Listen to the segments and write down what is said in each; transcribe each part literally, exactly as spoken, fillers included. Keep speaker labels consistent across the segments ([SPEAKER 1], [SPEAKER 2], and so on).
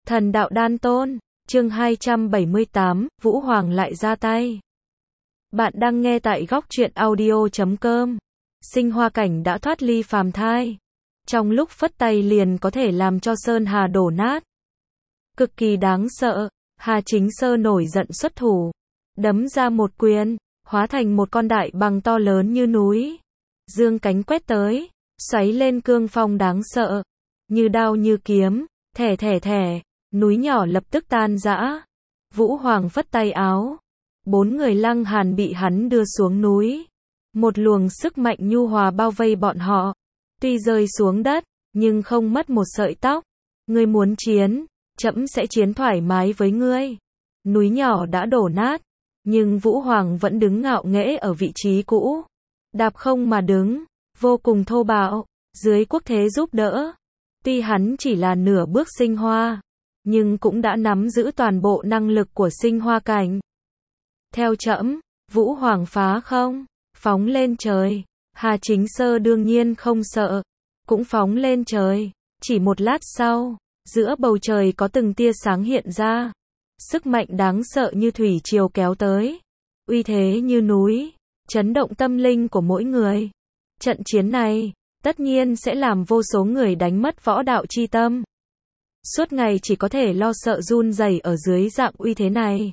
[SPEAKER 1] Thần đạo đan tôn, chương hai trăm bảy mươi tám, Vũ Hoàng lại ra tay. Bạn đang nghe tại góc truyện audio chấm com. Sinh Hoa Cảnh đã thoát ly phàm thai. Trong lúc phất tay liền có thể làm cho Sơn Hà đổ nát. Cực kỳ đáng sợ, Hà Chính Sơ nổi giận xuất thủ. Đấm ra một quyền, hóa thành một con đại bàng to lớn như núi. Dương cánh quét tới, xoáy lên cương phong đáng sợ. Như đao như kiếm, thẻ thẻ thẻ, núi nhỏ lập tức tan rã. Vũ Hoàng phất tay áo. Bốn người Lăng Hàn bị hắn đưa xuống núi. Một luồng sức mạnh nhu hòa bao vây bọn họ. Tuy rơi xuống đất, nhưng không mất một sợi tóc. Ngươi muốn chiến, trẫm sẽ chiến thoải mái với ngươi. Núi nhỏ đã đổ nát, nhưng Vũ Hoàng vẫn đứng ngạo nghễ ở vị trí cũ. Đạp không mà đứng, vô cùng thô bạo, dưới quốc thế giúp đỡ. Tuy hắn chỉ là nửa bước sinh hoa, nhưng cũng đã nắm giữ toàn bộ năng lực của sinh hoa cảnh. Theo trẫm, Vũ Hoàng phá không, phóng lên trời. Hà Chính Sơ đương nhiên không sợ, cũng phóng lên trời. Chỉ một lát sau, giữa bầu trời có từng tia sáng hiện ra. Sức mạnh đáng sợ như thủy triều kéo tới. Uy thế như núi, chấn động tâm linh của mỗi người. Trận chiến này, tất nhiên sẽ làm vô số người đánh mất võ đạo chi tâm. Suốt ngày chỉ có thể lo sợ run rẩy ở dưới dạng uy thế này.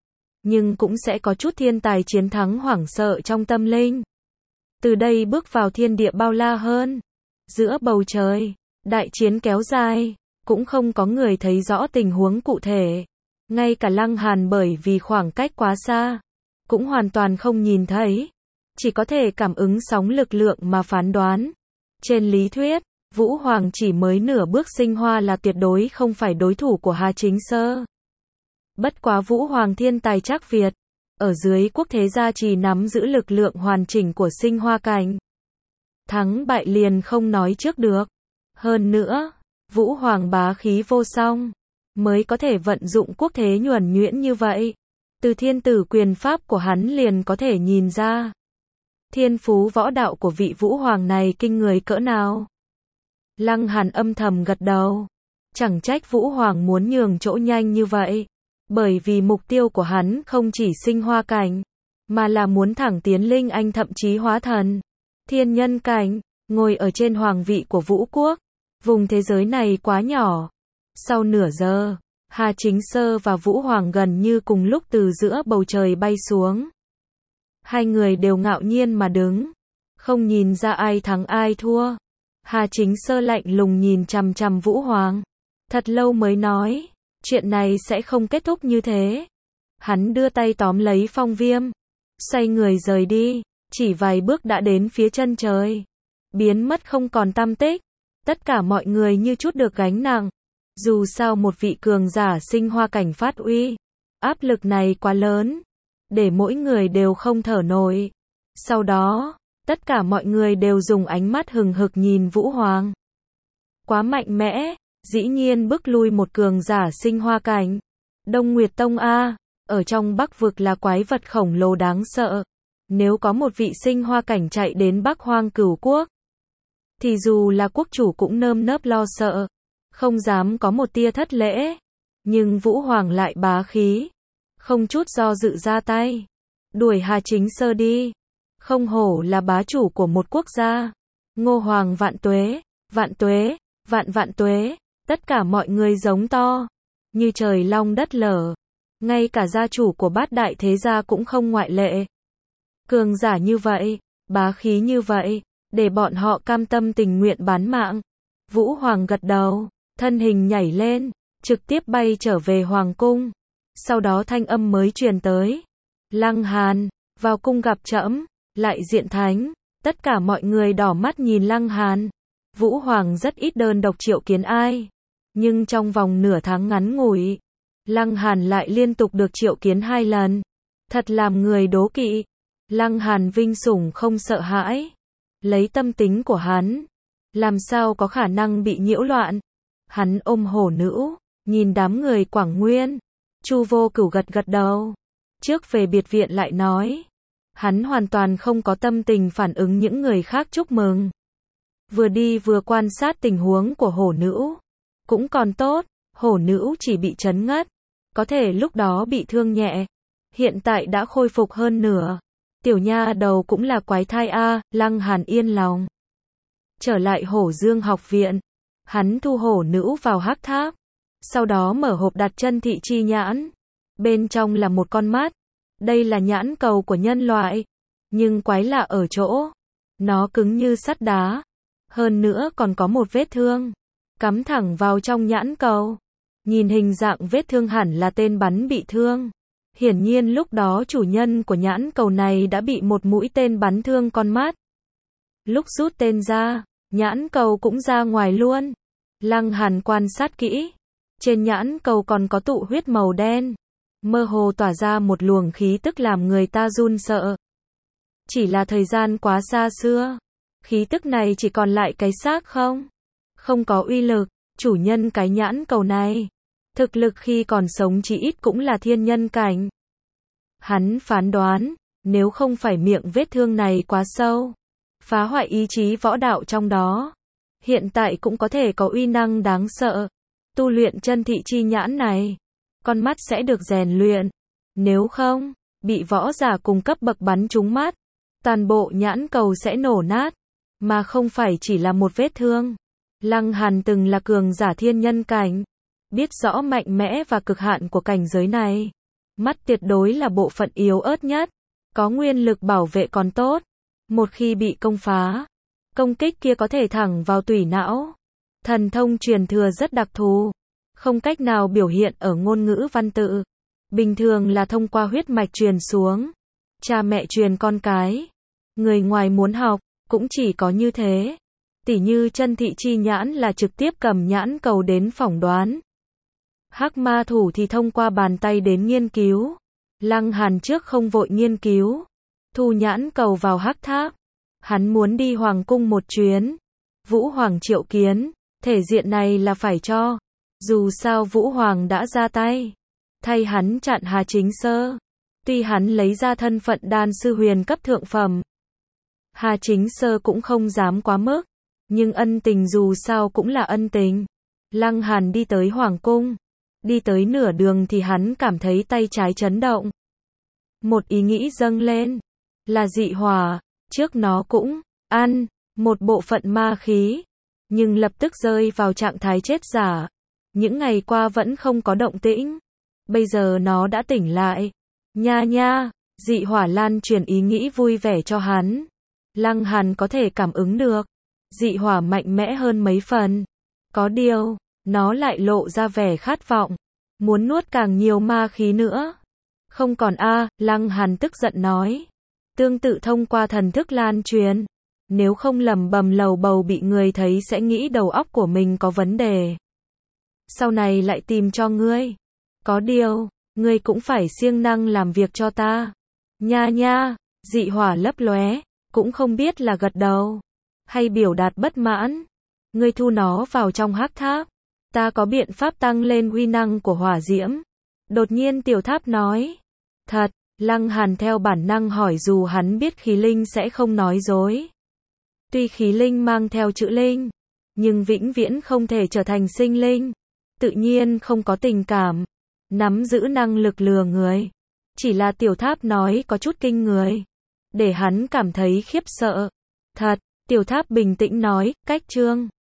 [SPEAKER 1] Nhưng cũng sẽ có chút thiên tài chiến thắng hoảng sợ trong tâm linh. Từ đây bước vào thiên địa bao la hơn. Giữa bầu trời, đại chiến kéo dài, cũng không có người thấy rõ tình huống cụ thể. Ngay cả Lăng Hàn bởi vì khoảng cách quá xa, cũng hoàn toàn không nhìn thấy. Chỉ có thể cảm ứng sóng lực lượng mà phán đoán. Trên lý thuyết, Vũ Hoàng chỉ mới nửa bước sinh hoa là tuyệt đối không phải đối thủ của Hà Chính Sơ. Bất quá Vũ Hoàng thiên tài trác Việt, ở dưới quốc thế gia trì nắm giữ lực lượng hoàn chỉnh của sinh hoa cảnh. Thắng bại liền không nói trước được. Hơn nữa, Vũ Hoàng bá khí vô song, mới có thể vận dụng quốc thế nhuần nhuyễn như vậy. Từ thiên tử quyền pháp của hắn liền có thể nhìn ra. Thiên phú võ đạo của vị Vũ Hoàng này kinh người cỡ nào. Lăng Hàn âm thầm gật đầu. Chẳng trách Vũ Hoàng muốn nhường chỗ nhanh như vậy. Bởi vì mục tiêu của hắn không chỉ sinh hoa cảnh, mà là muốn thẳng tiến linh anh thậm chí hóa thần. Thiên nhân cảnh, ngồi ở trên hoàng vị của Vũ Quốc. Vùng thế giới này quá nhỏ. Sau nửa giờ, Hà Chính Sơ và Vũ Hoàng gần như cùng lúc từ giữa bầu trời bay xuống. Hai người đều ngạo nhiên mà đứng, không nhìn ra ai thắng ai thua. Hà Chính Sơ lạnh lùng nhìn chằm chằm Vũ Hoàng. Thật lâu mới nói, chuyện này sẽ không kết thúc như thế. Hắn đưa tay tóm lấy phong viêm, xoay người rời đi, chỉ vài bước đã đến phía chân trời. Biến mất không còn tăm tích. Tất cả mọi người như chút được gánh nặng. Dù sao một vị cường giả sinh hoa cảnh phát uy, áp lực này quá lớn, để mỗi người đều không thở nổi. Sau đó, tất cả mọi người đều dùng ánh mắt hừng hực nhìn Vũ Hoàng. Quá mạnh mẽ, dĩ nhiên bức lui một cường giả sinh hoa cảnh. Đông Nguyệt Tông A, ở trong Bắc vực là quái vật khổng lồ đáng sợ. Nếu có một vị sinh hoa cảnh chạy đến Bắc Hoang Cửu Quốc, thì dù là quốc chủ cũng nơm nớp lo sợ, không dám có một tia thất lễ. Nhưng Vũ Hoàng lại bá khí, không chút do dự ra tay, đuổi Hà Chính Sơ đi. Không hổ là bá chủ của một quốc gia. Ngô Hoàng vạn tuế, vạn tuế, vạn vạn tuế. Tất cả mọi người giống to, như trời long đất lở. Ngay cả gia chủ của bát đại thế gia cũng không ngoại lệ. Cường giả như vậy, bá khí như vậy, để bọn họ cam tâm tình nguyện bán mạng. Vũ Hoàng gật đầu, thân hình nhảy lên, trực tiếp bay trở về hoàng cung. Sau đó thanh âm mới truyền tới. Lăng Hàn, vào cung gặp trẫm. Lại diện thánh. Tất cả mọi người đỏ mắt nhìn Lăng Hàn. Vũ Hoàng rất ít đơn độc triệu kiến ai. Nhưng trong vòng nửa tháng ngắn ngủi, Lăng Hàn lại liên tục được triệu kiến hai lần. Thật làm người đố kỵ. Lăng Hàn vinh sủng không sợ hãi. Lấy tâm tính của hắn, làm sao có khả năng bị nhiễu loạn. Hắn ôm hổ nữ, nhìn đám người Quảng Nguyên. Chu Vô Cửu gật gật đầu. Trước về biệt viện lại nói. Hắn hoàn toàn không có tâm tình phản ứng những người khác chúc mừng. Vừa đi vừa quan sát tình huống của hổ nữ. Cũng còn tốt, hổ nữ chỉ bị chấn ngất, có thể lúc đó bị thương nhẹ, hiện tại đã khôi phục hơn nửa. Tiểu nha đầu cũng là quái thai a, Lăng Hàn yên lòng. Trở lại Hổ Dương học viện, hắn thu hổ nữ vào hắc tháp, sau đó mở hộp đặt chân thị chi nhãn. Bên trong là một con mắt, đây là nhãn cầu của nhân loại, nhưng quái lạ ở chỗ, nó cứng như sắt đá, hơn nữa còn có một vết thương, cắm thẳng vào trong nhãn cầu. Nhìn hình dạng vết thương hẳn là tên bắn bị thương. Hiển nhiên lúc đó chủ nhân của nhãn cầu này đã bị một mũi tên bắn thương con mắt. Lúc rút tên ra, nhãn cầu cũng ra ngoài luôn. Lăng Hàn quan sát kỹ, trên nhãn cầu còn có tụ huyết màu đen, mơ hồ tỏa ra một luồng khí tức làm người ta run sợ. Chỉ là thời gian quá xa xưa, khí tức này chỉ còn lại cái xác không, không có uy lực. Chủ nhân cái nhãn cầu này, thực lực khi còn sống chỉ ít cũng là thiên nhân cảnh. Hắn phán đoán, nếu không phải miệng vết thương này quá sâu, phá hoại ý chí võ đạo trong đó, hiện tại cũng có thể có uy năng đáng sợ. Tu luyện chân thị chi nhãn này, con mắt sẽ được rèn luyện. Nếu không, bị võ giả cùng cấp bậc bắn trúng mắt, toàn bộ nhãn cầu sẽ nổ nát, mà không phải chỉ là một vết thương. Lăng Hàn từng là cường giả thiên nhân cảnh, biết rõ mạnh mẽ và cực hạn của cảnh giới này. Mắt tuyệt đối là bộ phận yếu ớt nhất, có nguyên lực bảo vệ còn tốt. Một khi bị công phá, công kích kia có thể thẳng vào tủy não. Thần thông truyền thừa rất đặc thù, không cách nào biểu hiện ở ngôn ngữ văn tự. Bình thường là thông qua huyết mạch truyền xuống, cha mẹ truyền con cái. Người ngoài muốn học, cũng chỉ có như thế. Tỉ như chân thị chi nhãn là trực tiếp cầm nhãn cầu đến phỏng đoán. Hắc ma thủ thì thông qua bàn tay đến nghiên cứu. Lăng Hàn trước không vội nghiên cứu, thu nhãn cầu vào hắc tháp. Hắn muốn đi hoàng cung một chuyến. Vũ Hoàng triệu kiến, thể diện này là phải cho. Dù sao Vũ Hoàng đã ra tay, thay hắn chặn Hà Chính Sơ. Tuy hắn lấy ra thân phận đan sư huyền cấp thượng phẩm, Hà Chính Sơ cũng không dám quá mức. Nhưng ân tình dù sao cũng là ân tình. Lăng Hàn đi tới hoàng cung. Đi tới nửa đường thì hắn cảm thấy tay trái chấn động. Một ý nghĩ dâng lên. Là dị hỏa. Trước nó cũng ăn một bộ phận ma khí, nhưng lập tức rơi vào trạng thái chết giả. Những ngày qua vẫn không có động tĩnh. Bây giờ nó đã tỉnh lại. Nha nha, dị hỏa lan truyền ý nghĩ vui vẻ cho hắn. Lăng Hàn có thể cảm ứng được. Dị hỏa mạnh mẽ hơn mấy phần. Có điều, nó lại lộ ra vẻ khát vọng, muốn nuốt càng nhiều ma khí nữa. Không còn a, Lăng Hàn tức giận nói. Tương tự thông qua thần thức lan truyền. Nếu không lầm bầm lầu bầu bị người thấy sẽ nghĩ đầu óc của mình có vấn đề. Sau này lại tìm cho ngươi. Có điều, ngươi cũng phải siêng năng làm việc cho ta. Nha nha, dị hỏa lấp lóe, cũng không biết là gật đầu hay biểu đạt bất mãn. Ngươi thu nó vào trong hắc tháp, ta có biện pháp tăng lên uy năng của hỏa diễm. Đột nhiên tiểu tháp nói. Thật, Lăng Hàn theo bản năng hỏi dù hắn biết khí linh sẽ không nói dối. Tuy khí linh mang theo chữ linh, nhưng vĩnh viễn không thể trở thành sinh linh. Tự nhiên không có tình cảm, nắm giữ năng lực lừa người. Chỉ là tiểu tháp nói có chút kinh người, để hắn cảm thấy khiếp sợ. Thật, tiểu tháp bình tĩnh nói, cách chương